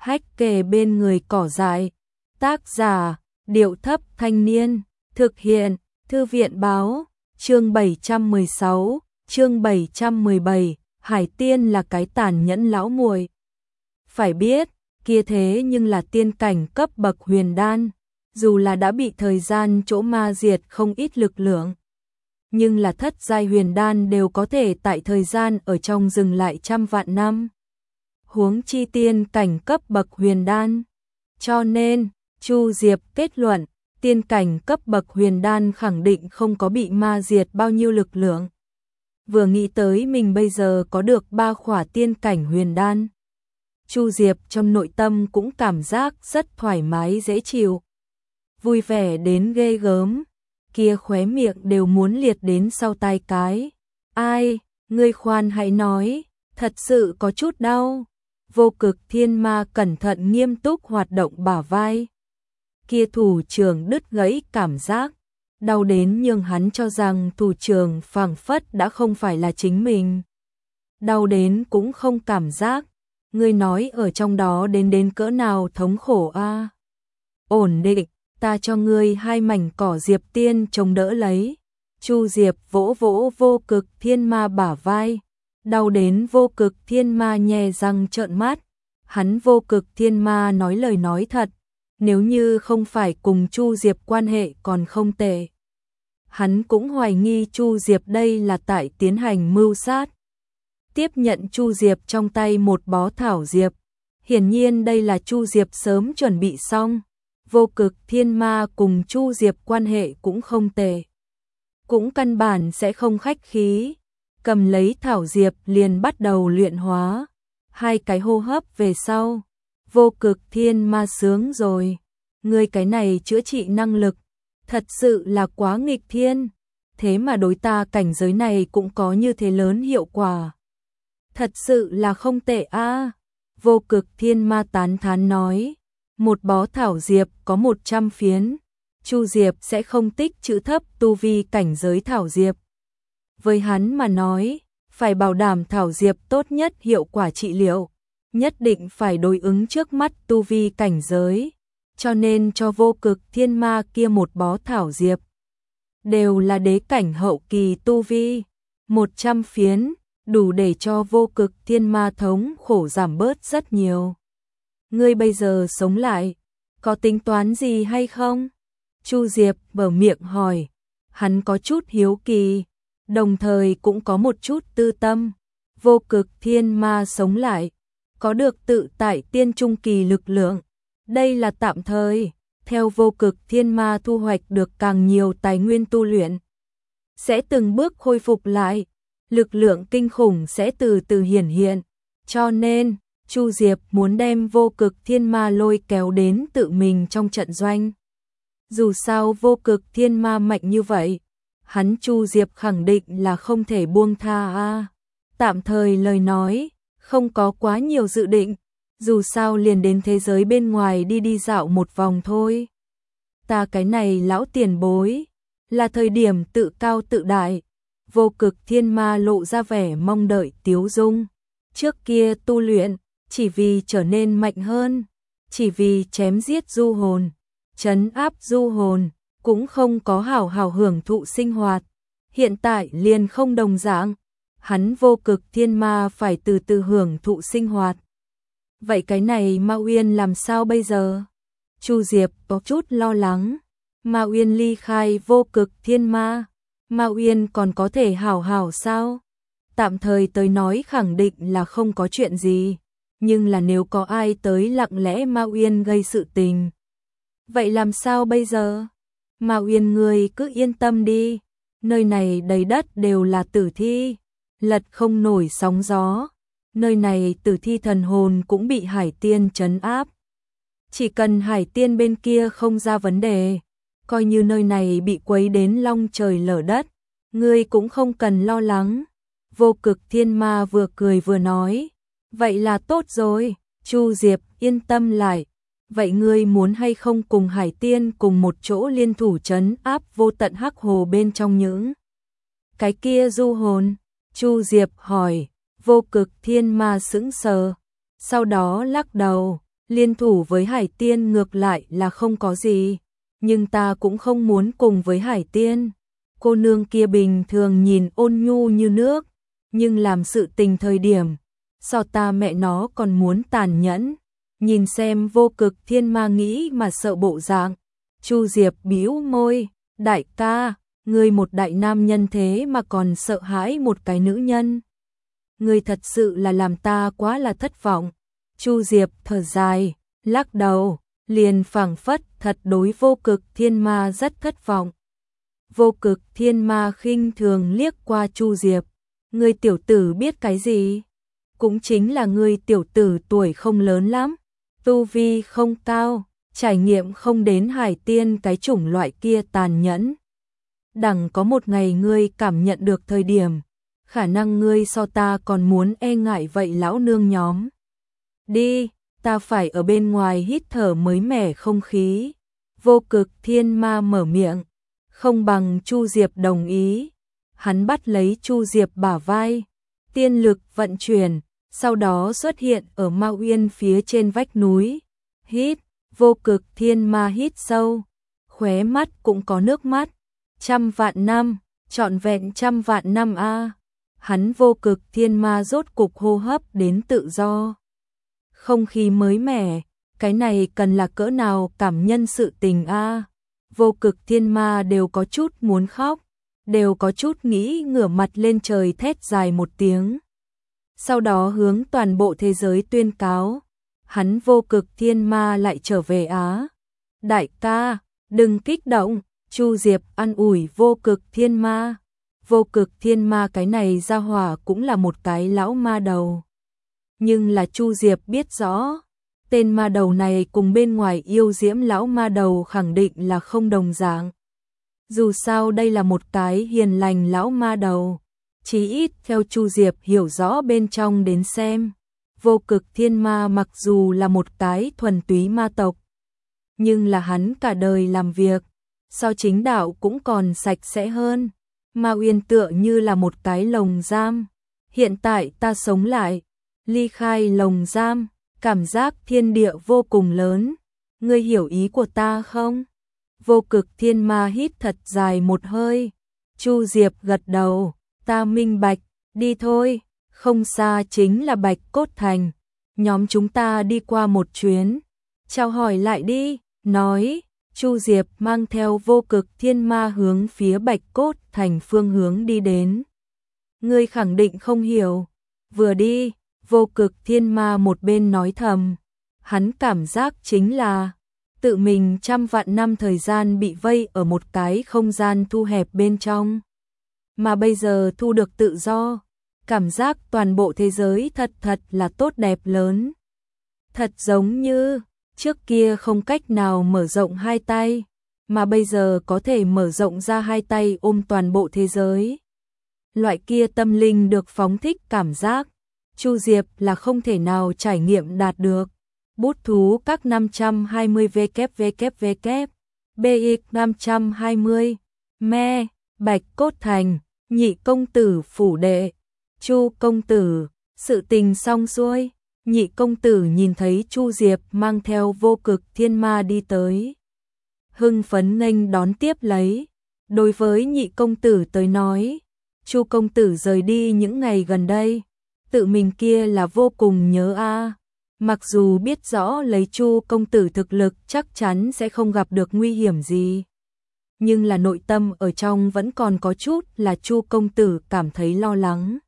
hách kề bên người cỏ dại. Tác giả, Điệu Thấp Thanh Niên. Thực hiện, Thư viện báo. Chương 716, chương 717, Hải Tiên là cái tàn nhẫn lão muội. Phải biết, kia thế nhưng là tiên cảnh cấp bậc huyền đan, dù là đã bị thời gian chỗ ma diệt không ít lực lượng, nhưng là thất giai huyền đan đều có thể tại thời gian ở trong dừng lại trăm vạn năm. Huống chi tiên cảnh cấp bậc huyền đan. Cho nên, Chu Diệp kết luận, tiên cảnh cấp bậc huyền đan khẳng định không có bị ma diệt bao nhiêu lực lượng. Vừa nghĩ tới mình bây giờ có được 3 khỏa tiên cảnh huyền đan, Chu Diệp trong nội tâm cũng cảm giác rất thoải mái dễ chịu. Vui vẻ đến ghê gớm, kia khóe miệng đều muốn liệt đến sau tai cái. Ai, ngươi khoan hãy nói, thật sự có chút đau. Vô Cực Thiên Ma cẩn thận nghiêm túc hoạt động bả vai. Kia thủ trưởng đứt gãy cảm giác, đau đến nhưng hắn cho rằng thủ trưởng phảng phất đã không phải là chính mình. Đau đến cũng không cảm giác, ngươi nói ở trong đó đến cỡ nào thống khổ a. Ổn định, ta cho ngươi 2 mảnh cỏ diệp tiên chống đỡ lấy. Chu Diệp vỗ vỗ Vô Cực Thiên Ma bả vai, đau đến Vô Cực Thiên Ma nhè răng trợn mắt. Hắn Vô Cực Thiên Ma nói lời nói thật, nếu như không phải cùng Chu Diệp quan hệ còn không tệ, hắn cũng hoài nghi Chu Diệp đây là tại tiến hành mưu sát. Tiếp nhận Chu Diệp trong tay một bó thảo diệp, hiển nhiên đây là Chu Diệp sớm chuẩn bị xong. Vô Cực Thiên Ma cùng Chu Diệp quan hệ cũng không tệ, cũng căn bản sẽ không khách khí. Cầm lấy thảo diệp liền bắt đầu luyện hóa. 2 cái hô hấp về sau, Vô Cực Thiên Ma sướng rồi. Ngươi cái này chữa trị năng lực, thật sự là quá nghịch thiên. Thế mà đối ta cảnh giới này cũng có như thế lớn hiệu quả. Thật sự là không tệ a. Vô Cực Thiên Ma tán thán nói. Một bó thảo diệp có 100 phiến. Chu Diệp sẽ không tích trữ thấp tu vi cảnh giới thảo diệp. Với hắn mà nói, phải bảo đảm thảo diệp tốt nhất hiệu quả trị liệu, nhất định phải đối ứng trước mắt tu vi cảnh giới, cho nên cho Vô Cực Thiên Ma kia một bó thảo diệp. Đều là đế cảnh hậu kỳ tu vi, 100 phiến, đủ để cho Vô Cực Thiên Ma thống khổ giảm bớt rất nhiều. Ngươi bây giờ sống lại, có tính toán gì hay không? Chu Diệp mở miệng hỏi, hắn có chút hiếu kỳ, đồng thời cũng có một chút tư tâm. Vô Cực Thiên Ma sống lại, có được tự tại tiên trung kỳ lực lượng. Đây là tạm thời, theo Vô Cực Thiên Ma thu hoạch được càng nhiều tài nguyên tu luyện, sẽ từng bước khôi phục lại, lực lượng kinh khủng sẽ từ từ hiển hiện. Cho nên, Chu Diệp muốn đem Vô Cực Thiên Ma lôi kéo đến tự mình trong trận doanh. Dù sao Vô Cực Thiên Ma mạnh như vậy, hắn Chu Diệp khẳng định là không thể buông tha a. Tạm thời lời nói, không có quá nhiều dự định, dù sao liền đến thế giới bên ngoài đi dạo một vòng thôi. Ta cái này lão tiền bối, là thời điểm tự cao tự đại. Vô Cực Thiên Ma lộ ra vẻ mong đợi tiếu dung. Trước kia tu luyện, chỉ vì trở nên mạnh hơn, chỉ vì chém giết du hồn, trấn áp du hồn, cũng không có hảo hảo hưởng thụ sinh hoạt. Hiện tại liền không đồng dạng, hắn Vô Cực Thiên Ma phải từ từ hưởng thụ sinh hoạt. Vậy cái này Ma Uyên làm sao bây giờ? Chu Diệp có chút lo lắng. Ma Uyên ly khai Vô Cực Thiên Ma, Ma Uyên còn có thể hảo hảo sao? Tạm thời tới nói khẳng định là không có chuyện gì, nhưng là nếu có ai tới lặng lẽ Ma Uyên gây sự tình, vậy làm sao bây giờ? Ma Uyên ngươi cứ yên tâm đi, nơi này đầy đất đều là tử thi, lật không nổi sóng gió. Nơi này tử thi thần hồn cũng bị Hải Tiên trấn áp. Chỉ cần Hải Tiên bên kia không ra vấn đề, coi như nơi này bị quấy đến long trời lở đất, ngươi cũng không cần lo lắng. Vô Cực Thiên Ma vừa cười vừa nói, vậy là tốt rồi. Chu Diệp yên tâm lại. Vậy ngươi muốn hay không cùng Hải Tiên cùng một chỗ liên thủ trấn áp vô tận hắc hồ bên trong những cái kia du hồn? Chu Diệp hỏi. Vô Cực Thiên Ma sững sờ, sau đó lắc đầu, Liên thủ với Hải Tiên ngược lại là không có gì, nhưng ta cũng không muốn cùng với Hải Tiên. Cô nương kia bình thường nhìn ôn nhu như nước, nhưng làm sự tình thời điểm, so ta mẹ nó còn muốn tàn nhẫn. Nhìn xem Vô Cực Thiên Ma nghĩ mà sợ bộ dạng. Chu Diệp bĩu môi, đại ca, ngươi một đại nam nhân thế mà còn sợ hãi một cái nữ nhân. Ngươi thật sự là làm ta quá là thất vọng. Chu Diệp thở dài, lắc đầu, liền phảng phất thật đối Vô Cực Thiên Ma rất thất vọng. Vô Cực Thiên Ma khinh thường liếc qua Chu Diệp, ngươi tiểu tử biết cái gì? Cũng chính là ngươi tiểu tử tuổi không lớn lắm, tu vi không cao, trải nghiệm không đến Hải Tiên cái chủng loại kia tàn nhẫn. Đằng có một ngày ngươi cảm nhận được thời điểm, khả năng ngươi so ta còn muốn e ngại vậy lão nương nhóm. Đi, ta phải ở bên ngoài hít thở mới mẻ không khí. Vô Cực Thiên Ma mở miệng, không bằng Chu Diệp đồng ý. Hắn bắt lấy Chu Diệp bả vai, tiên lực vận chuyển, sau đó xuất hiện ở Ma Uyên phía trên vách núi. Hít, Vô Cực Thiên Ma hít sâu, khóe mắt cũng có nước mắt. 100 vạn năm, trọn vẹn 100 vạn năm a. Hắn Vô Cực Thiên Ma rốt cục hô hấp đến tự do. Không khí mới mẻ, cái này cần là cỡ nào cảm nhân sự tình a. Vô Cực Thiên Ma đều có chút muốn khóc, đều có chút nghĩ ngửa mặt lên trời thét dài một tiếng. Sau đó hướng toàn bộ thế giới tuyên cáo, hắn Vô Cực Thiên Ma lại trở về Á. Đại ca, đừng kích động, Chu Diệp an ủi Vô Cực Thiên Ma. Vô Cực Thiên Ma cái này ra hỏa cũng là một cái lão ma đầu. Nhưng là Chu Diệp biết rõ, tên ma đầu này cùng bên ngoài yêu diễm lão ma đầu khẳng định là không đồng dạng. Dù sao đây là một cái hiền lành lão ma đầu, chí ít theo Chu Diệp hiểu rõ bên trong đến xem. Vô Cực Thiên Ma mặc dù là một cái thuần túy ma tộc, nhưng là hắn cả đời làm việc, so chính đạo cũng còn sạch sẽ hơn. Ma Uyên tựa như là một cái lồng giam. Hiện tại ta sống lại, ly khai lồng giam, cảm giác thiên địa vô cùng lớn. Ngươi hiểu ý của ta không? Vô Cực Thiên Ma hít thật dài một hơi. Chu Diệp gật đầu, ta minh bạch, đi thôi, không xa chính là Bạch Cốt Thành. Nhóm chúng ta đi qua một chuyến, chào hỏi lại đi, nói. Chu Diệp mang theo Vô Cực Thiên Ma hướng phía Bạch Cốt Thành phương hướng đi đến. Ngươi khẳng định không hiểu. Vừa đi, Vô Cực Thiên Ma một bên nói thầm. Hắn cảm giác chính là tự mình 100 vạn năm thời gian bị vây ở một cái không gian thu hẹp bên trong. Mà bây giờ thu được tự do, cảm giác toàn bộ thế giới thật là tốt đẹp lớn. Thật giống như trước kia không cách nào mở rộng hai tay, mà bây giờ có thể mở rộng ra hai tay ôm toàn bộ thế giới. Loại kia tâm linh được phóng thích cảm giác, Chu Diệp là không thể nào trải nghiệm đạt được. Bút thú các 520 WWW, BX 520, Me, Bạch Cốt Thành, Nhị công tử phủ đệ, Chu công tử, sự tình xong xuôi. Nhị công tử nhìn thấy Chu Diệp mang theo Vô Cực Thiên Ma đi tới, hưng phấn nghênh đón tiếp lấy. Đối với nhị công tử tới nói, Chu công tử rời đi những ngày gần đây, tự mình kia là vô cùng nhớ a. Mặc dù biết rõ lấy Chu công tử thực lực chắc chắn sẽ không gặp được nguy hiểm gì, nhưng là nội tâm ở trong vẫn còn có chút là Chu công tử cảm thấy lo lắng.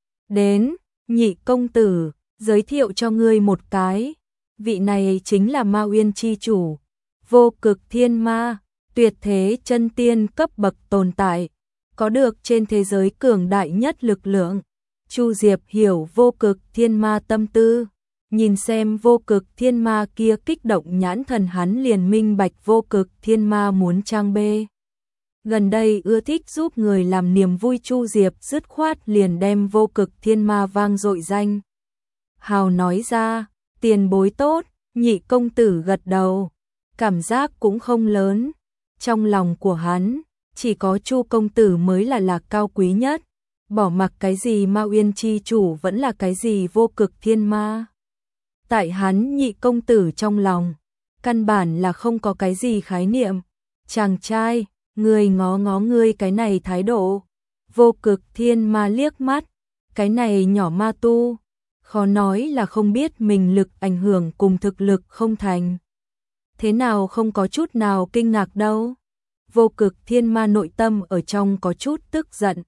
Đến, nhị công tử, giới thiệu cho ngươi một cái, vị này chính là Ma Uyên chi chủ, Vô Cực Thiên Ma, tuyệt thế chân tiên cấp bậc tồn tại, có được trên thế giới cường đại nhất lực lượng. Chu Diệp hiểu Vô Cực Thiên Ma tâm tư, nhìn xem Vô Cực Thiên Ma kia kích động nhãn thần hắn liền minh bạch Vô Cực Thiên Ma muốn trang bê. Gần đây ưa thích giúp người làm niềm vui Chu Diệp dứt khoát liền đem Vô Cực Thiên Ma vang dội danh hào nói ra. Tiền bối tốt, nhị công tử gật đầu, cảm giác cũng không lớn. Trong lòng của hắn, chỉ có Chu công tử mới là cao quý nhất, bỏ mặc cái gì Ma Uyên chi chủ vẫn là cái gì Vô Cực Thiên Ma. Tại hắn Nhị công tử trong lòng, căn bản là không có cái gì khái niệm. Chàng trai, ngươi ngó ngó ngươi cái này thái độ. Vô Cực Thiên Ma liếc mắt, cái này nhỏ ma tu, khó nói là không biết mình lực ảnh hưởng cùng thực lực không thành. Thế nào không có chút nào kinh ngạc đâu. Vô Cực Thiên Ma nội tâm ở trong có chút tức giận.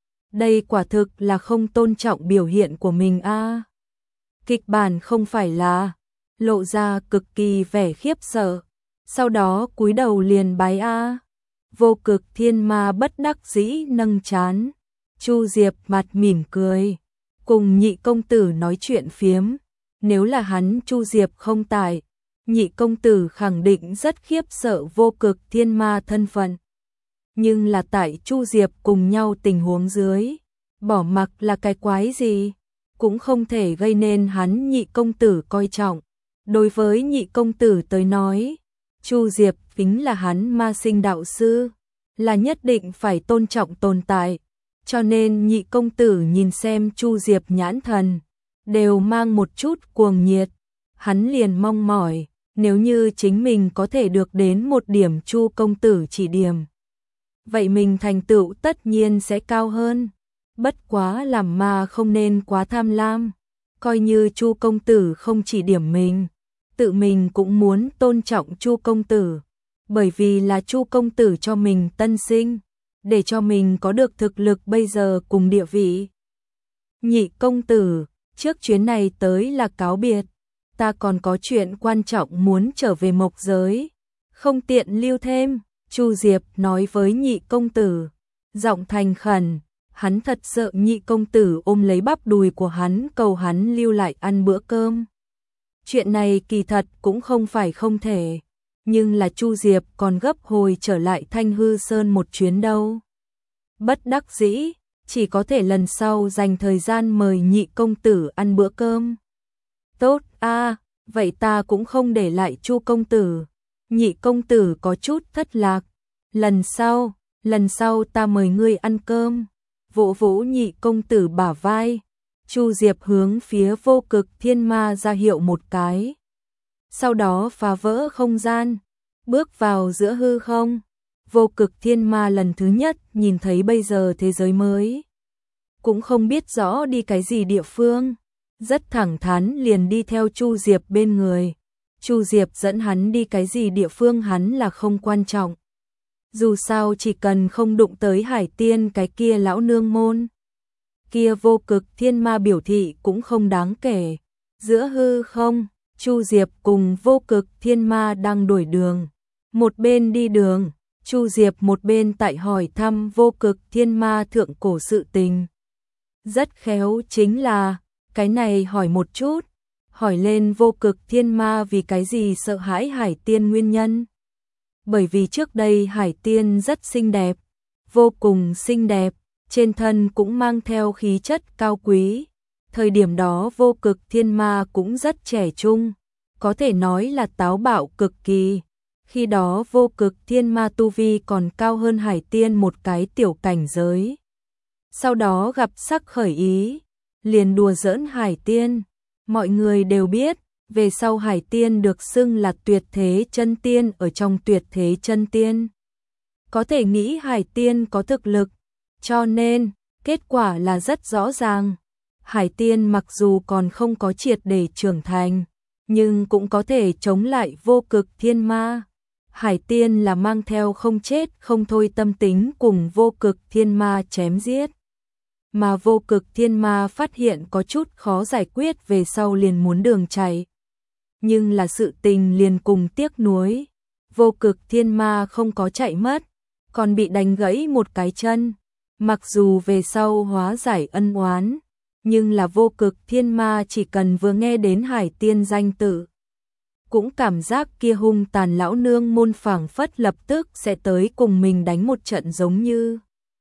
Đây quả thực là không tôn trọng biểu hiện của mình a. Kịch bản không phải là, lộ ra cực kỳ vẻ khiếp sợ, sau đó cúi đầu liền bái a. Vô Cực Thiên Ma bất đắc dĩ nâng trán. Chu Diệp mặt mỉm cười, cùng Nhị công tử nói chuyện phiếm. Nếu là hắn Chu Diệp không tại, Nhị công tử khẳng định rất khiếp sợ Vô Cực Thiên Ma thân phận. Nhưng là tại Chu Diệp cùng nhau tình huống dưới, bỏ mặc là cái quái gì, cũng không thể gây nên hắn Nhị công tử coi trọng. Đối với Nhị công tử tới nói, Chu Diệp chính là hắn ma sinh đạo sư, là nhất định phải tôn trọng tồn tại. Cho nên Nhị công tử nhìn xem Chu Diệp nhãn thần, đều mang một chút cuồng nhiệt. Hắn liền mong mỏi, nếu như chính mình có thể được đến một điểm Chu công tử chỉ điểm, vậy mình thành tựu tất nhiên sẽ cao hơn. Bất quá làm ma không nên quá tham lam, coi như Chu công tử không chỉ điểm mình, tự mình cũng muốn tôn trọng Chu công tử, bởi vì là Chu công tử cho mình tân sinh, để cho mình có được thực lực bây giờ cùng địa vị. Nhị công tử, trước chuyến này tới là cáo biệt, ta còn có chuyện quan trọng muốn trở về Mộc giới, không tiện lưu thêm. Chu Diệp nói với Nhị công tử, giọng thành khẩn. Hắn thật sợ Nhị công tử ôm lấy bắp đùi của hắn cầu hắn lưu lại ăn bữa cơm. Chuyện này kỳ thật cũng không phải không thể, nhưng là Chu Diệp còn gấp hồi trở lại Thanh Hư Sơn một chuyến đâu. Bất đắc dĩ, chỉ có thể lần sau dành thời gian mời Nhị công tử ăn bữa cơm. Tốt a, vậy ta cũng không để lại Chu công tử. Nhị công tử có chút thất lạc. Lần sau ta mời ngươi ăn cơm. Vỗ vỗ Nhị công tử bả vai, Chu Diệp hướng phía Vô Cực Thiên Ma ra hiệu một cái. Sau đó phá vỡ không gian, bước vào giữa hư không. Vô Cực Thiên Ma lần thứ nhất nhìn thấy bây giờ thế giới mới, cũng không biết rõ đi cái gì địa phương, rất thẳng thắn liền đi theo Chu Diệp bên người. Chu Diệp dẫn hắn đi cái gì địa phương hắn là không quan trọng. Dù sao chỉ cần không đụng tới Hải Tiên cái kia lão nương môn. Kia Vô Cực Thiên Ma biểu thị cũng không đáng kể. Giữa hư không, Chu Diệp cùng Vô Cực Thiên Ma đang đổi đường. Một bên đi đường, Chu Diệp một bên tại hỏi thăm Vô Cực Thiên Ma thượng cổ sự tình. Rất khéo chính là, cái này hỏi một chút, hỏi lên Vô Cực Thiên Ma vì cái gì sợ hãi Hải Tiên nguyên nhân. Bởi vì trước đây Hải Tiên rất xinh đẹp, vô cùng xinh đẹp, trên thân cũng mang theo khí chất cao quý. Thời điểm đó Vô Cực Thiên Ma cũng rất trẻ trung, có thể nói là táo bạo cực kỳ. Khi đó Vô Cực Thiên Ma tu vi còn cao hơn Hải Tiên một cái tiểu cảnh giới. Sau đó gặp sắc khởi ý, liền đùa giỡn Hải Tiên. Mọi người đều biết, về sau Hải Tiên được xưng là tuyệt thế chân tiên ở trong tuyệt thế chân tiên. Có thể nghĩ Hải Tiên có thực lực, cho nên, kết quả là rất rõ ràng. Hải Tiên mặc dù còn không có triệt để trưởng thành, nhưng cũng có thể chống lại Vô Cực Thiên Ma. Hải Tiên là mang theo không chết không thôi tâm tính cùng Vô Cực Thiên Ma chém giết. Mà Vô Cực Thiên Ma phát hiện có chút khó giải quyết về sau liền muốn đường chạy. Nhưng là sự tình liền cùng tiếc nuối. Vô Cực Thiên Ma không có chạy mất, còn bị đánh gãy một cái chân. Mặc dù về sau hóa giải ân oán, nhưng là Vô Cực Thiên Ma chỉ cần vừa nghe đến Hải Tiên danh tự, cũng cảm giác kia hung tàn lão nương môn phảng phất lập tức sẽ tới cùng mình đánh một trận giống như.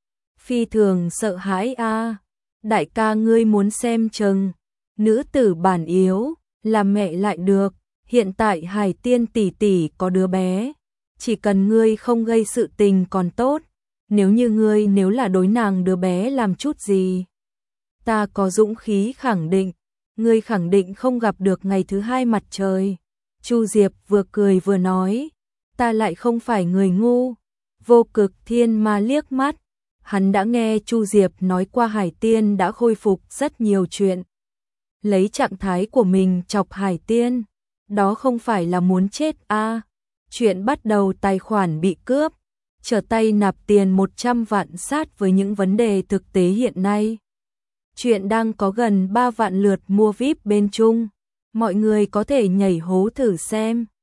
Phi thường sợ hãi a. Đại ca ngươi muốn xem chừng, nữ tử bản yếu, làm mẹ lại được, hiện tại Hải Tiên tỷ tỷ có đứa bé, chỉ cần ngươi không gây sự tình còn tốt, nếu như ngươi nếu là đối nàng đứa bé làm chút gì, ta có dũng khí khẳng định, ngươi khẳng định không gặp được ngày thứ hai mặt trời. Chu Diệp vừa cười vừa nói, ta lại không phải người ngu. Vô Cực Thiên Ma liếc mắt, hắn đã nghe Chu Diệp nói qua Hải Tiên đã khôi phục rất nhiều chuyện. Lấy trạng thái của mình chọc Hải Tiên, đó không phải là muốn chết à. Chuyện bắt đầu tài khoản bị cướp, trở tay nạp tiền 100 vạn sát với những vấn đề thực tế hiện nay. Chuyện đang có gần 3 vạn lượt mua VIP bên Trung, mọi người có thể nhảy hố thử xem.